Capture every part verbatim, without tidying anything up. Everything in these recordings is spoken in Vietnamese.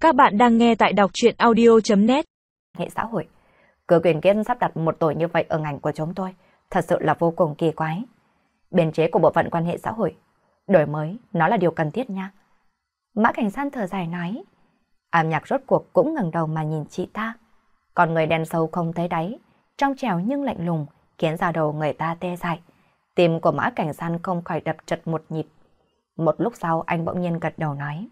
Các bạn đang nghe tại đọc truyện audio chấm net. Hệ xã hội, cứ quyền kiến sắp đặt một tổ như vậy ở ngành của chúng tôi, thật sự là vô cùng kỳ quái. Biên chế của bộ phận quan hệ xã hội, đổi mới, nó là điều cần thiết nha. Mã Cảnh San thở dài nói. Am Nhạc rốt cuộc cũng ngẩng đầu mà nhìn chị ta. Còn người đen sâu không thấy đáy, trong trẻo nhưng lạnh lùng, khiến da đầu người ta tê dại. Tim của Mã Cảnh San không khỏi đập trật một nhịp. Một lúc sau anh bỗng nhiên gật đầu nói.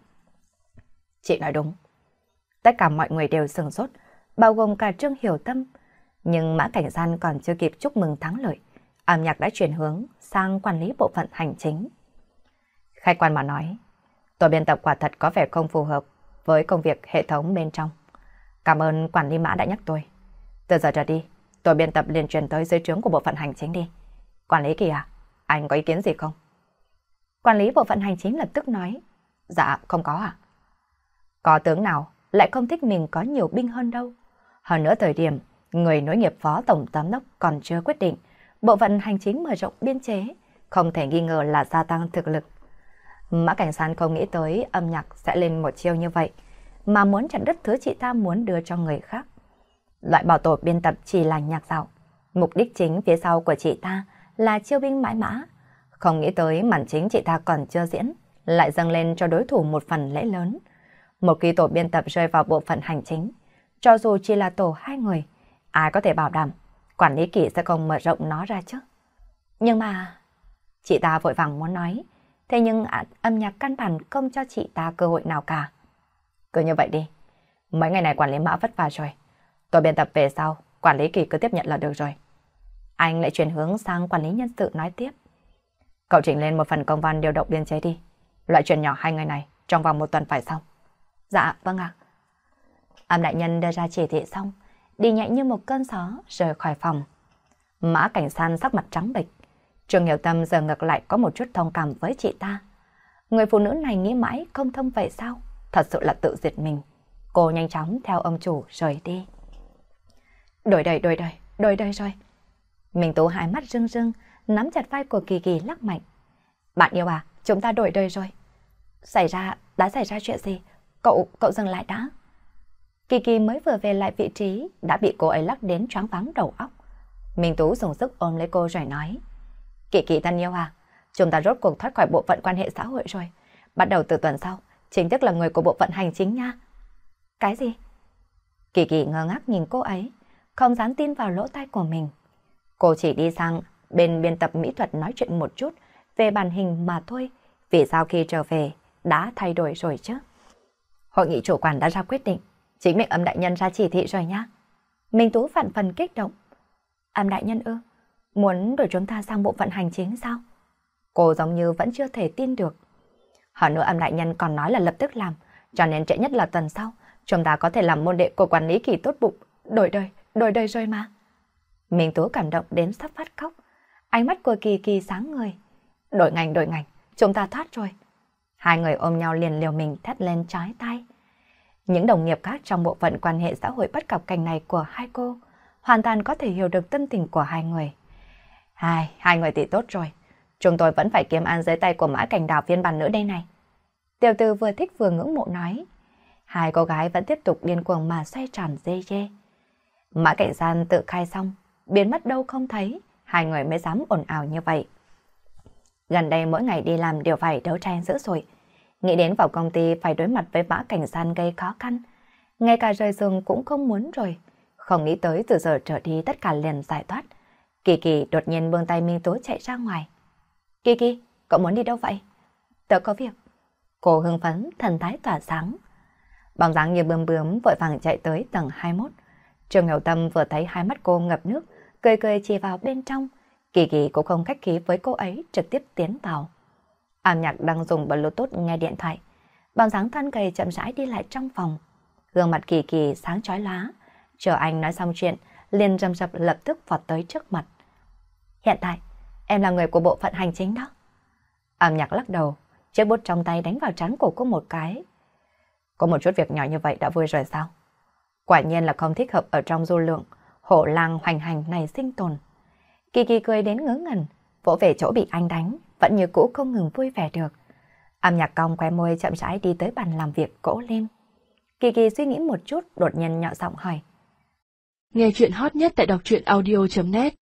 Chị nói đúng. Tất cả mọi người đều sửng sốt, bao gồm cả Trương Hiểu Tâm. Nhưng Mã Cảnh San còn chưa kịp chúc mừng thắng lợi, Am Nhạc đã chuyển hướng sang quản lý bộ phận hành chính. Khách quan mà nói, tổ biên tập quả thật có vẻ không phù hợp với công việc hệ thống bên trong. Cảm ơn quản lý Mã đã nhắc tôi. Từ giờ trở đi, tổ biên tập liền truyền tới dưới trướng của bộ phận hành chính đi. Quản lý Kỳ à, anh có ý kiến gì không? Quản lý bộ phận hành chính lập tức nói. Dạ, không có ạ. Có tướng nào lại không thích mình có nhiều binh hơn đâu. Hơn nữa thời điểm, người nối nghiệp phó tổng giám đốc còn chưa quyết định, bộ phận hành chính mở rộng biên chế, không thể nghi ngờ là gia tăng thực lực. Mã Cảnh San không nghĩ tới Âm Nhạc sẽ lên một chiêu như vậy, mà muốn chặt đứt thứ chị ta muốn đưa cho người khác. Loại bảo tổ biên tập chỉ là nhạc dạo. Mục đích chính phía sau của chị ta là chiêu binh mãi mã. Không nghĩ tới màn chính chị ta còn chưa diễn, lại dâng lên cho đối thủ một phần lễ lớn. Một khi tổ biên tập rơi vào bộ phận hành chính, cho dù chỉ là tổ hai người, ai có thể bảo đảm quản lý Kỳ sẽ không mở rộng nó ra chứ? Nhưng mà... Chị ta vội vàng muốn nói, thế nhưng Âm Nhạc căn bản không cho chị ta cơ hội nào cả. Cứ như vậy đi, mấy ngày này quản lý Mã vất vả rồi. Tổ biên tập về sau, quản lý Kỳ cứ tiếp nhận là được rồi. Anh lại chuyển hướng sang quản lý nhân sự nói tiếp. Cậu chỉnh lên một phần công văn điều động biên chế đi. Loại chuyện nhỏ hai người này trong vòng một tuần phải xong. Dạ, vâng ạ. Âm đại nhân đưa ra chỉ thị xong, đi nhẹ như một cơn gió rời khỏi phòng. Mã Cảnh San sắc mặt trắng bệch. Trương Hiểu Tâm giờ ngược lại có một chút thông cảm với chị ta. Người phụ nữ này nghĩ mãi không thông vậy sao? Thật sự là tự diệt mình. Cô nhanh chóng theo ông chủ rời đi. Đổi đời, đổi đời, đổi đời rồi. Minh Tú hai mắt rưng rưng, nắm chặt vai của Kỳ Kỳ lắc mạnh. Bạn yêu à, chúng ta đổi đời rồi. Xảy ra, đã xảy ra chuyện gì? Cậu, cậu dừng lại đã. Kỳ Kỳ mới vừa về lại vị trí, đã bị cô ấy lắc đến choáng váng đầu óc. Minh Tú dùng sức ôm lấy cô rồi nói. Kỳ Kỳ thân yêu à, chúng ta rốt cuộc thoát khỏi bộ phận quan hệ xã hội rồi. Bắt đầu từ tuần sau, chính thức là người của bộ phận hành chính nha. Cái gì? Kỳ Kỳ ngơ ngác nhìn cô ấy, không dám tin vào lỗ tai của mình. Cô chỉ đi sang bên biên tập mỹ thuật nói chuyện một chút về màn hình mà thôi, vì sao khi trở về đã thay đổi rồi chứ? Hội nghị chủ quản đã ra quyết định, chính miệng Âm đại nhân ra chỉ thị rồi nhá. Minh Tú vạn phần kích động. Âm đại nhân ư? Muốn đổi chúng ta sang bộ phận hành chính sao? Cô giống như vẫn chưa thể tin được. Hơn nữa Âm đại nhân còn nói là lập tức làm, cho nên trễ nhất là tuần sau, chúng ta có thể làm môn đệ của quản lý Kỳ tốt bụng. Đổi đời, đổi đời rồi mà. Minh Tú cảm động đến sắp phát khóc. Ánh mắt của Kỳ Kỳ sáng người. Đổi ngành, đổi ngành, chúng ta thoát rồi. Hai người ôm nhau liền liều mình thét lên trái tai. Những đồng nghiệp khác trong bộ phận quan hệ xã hội bắt gặp cảnh này của hai cô, hoàn toàn có thể hiểu được tâm tình của hai người. Hai, hai người thì tốt rồi. Chúng tôi vẫn phải kiếm ăn dưới tay của Mã Cảnh Đào phiên bản nữa đây này. Tiểu Từ vừa thích vừa ngưỡng mộ nói. Hai cô gái vẫn tiếp tục điên cuồng mà xoay tròn dê dê. Mã Cảnh San tự khai xong, biến mất đâu không thấy, hai người mới dám ồn ào như vậy. Gần đây mỗi ngày đi làm đều phải đấu tranh dữ dội. Nghĩ đến vào công ty phải đối mặt với Mã Cảnh San gây khó khăn. Ngay cả rời giường cũng không muốn rồi. Không nghĩ tới từ giờ trở đi tất cả liền giải thoát. Kỳ Kỳ đột nhiên buông tay Minh Tú chạy ra ngoài. Kỳ Kỳ, cậu muốn đi đâu vậy? Tớ có việc. Cô hưng phấn, thần thái tỏa sáng. Bóng dáng như bướm bướm vội vàng chạy tới tầng hai mươi mốt. Trương Hiểu Tâm vừa thấy hai mắt cô ngập nước, cười cười chỉ vào bên trong. Kỳ Kỳ cũng không khách khí với cô ấy, trực tiếp tiến vào. Am Nhạc đang dùng Bluetooth nghe điện thoại. Bóng dáng thon gầy chậm rãi đi lại trong phòng. Gương mặt Kỳ Kỳ sáng chói lóa. Chờ anh nói xong chuyện, liền rầm rập lập tức vọt tới trước mặt. Hiện tại, em là người của bộ phận hành chính đó. Am Nhạc lắc đầu, chiếc bút trong tay đánh vào trán của cô một cái. Có một chút việc nhỏ như vậy đã vui rồi sao? Quả nhiên là không thích hợp ở trong du lượng, hổ lang hoành hành này sinh tồn. Kỳ Kỳ cười đến ngớ ngẩn, vỗ về chỗ bị anh đánh, vẫn như cũ không ngừng vui vẻ được. Am Nhạc cong khóe môi chậm rãi đi tới bàn làm việc gỗ lim. Kỳ Kỳ suy nghĩ một chút, đột nhiên nhỏ giọng hỏi. Nghe chuyện hot nhất tại đọc truyện audio chấm net.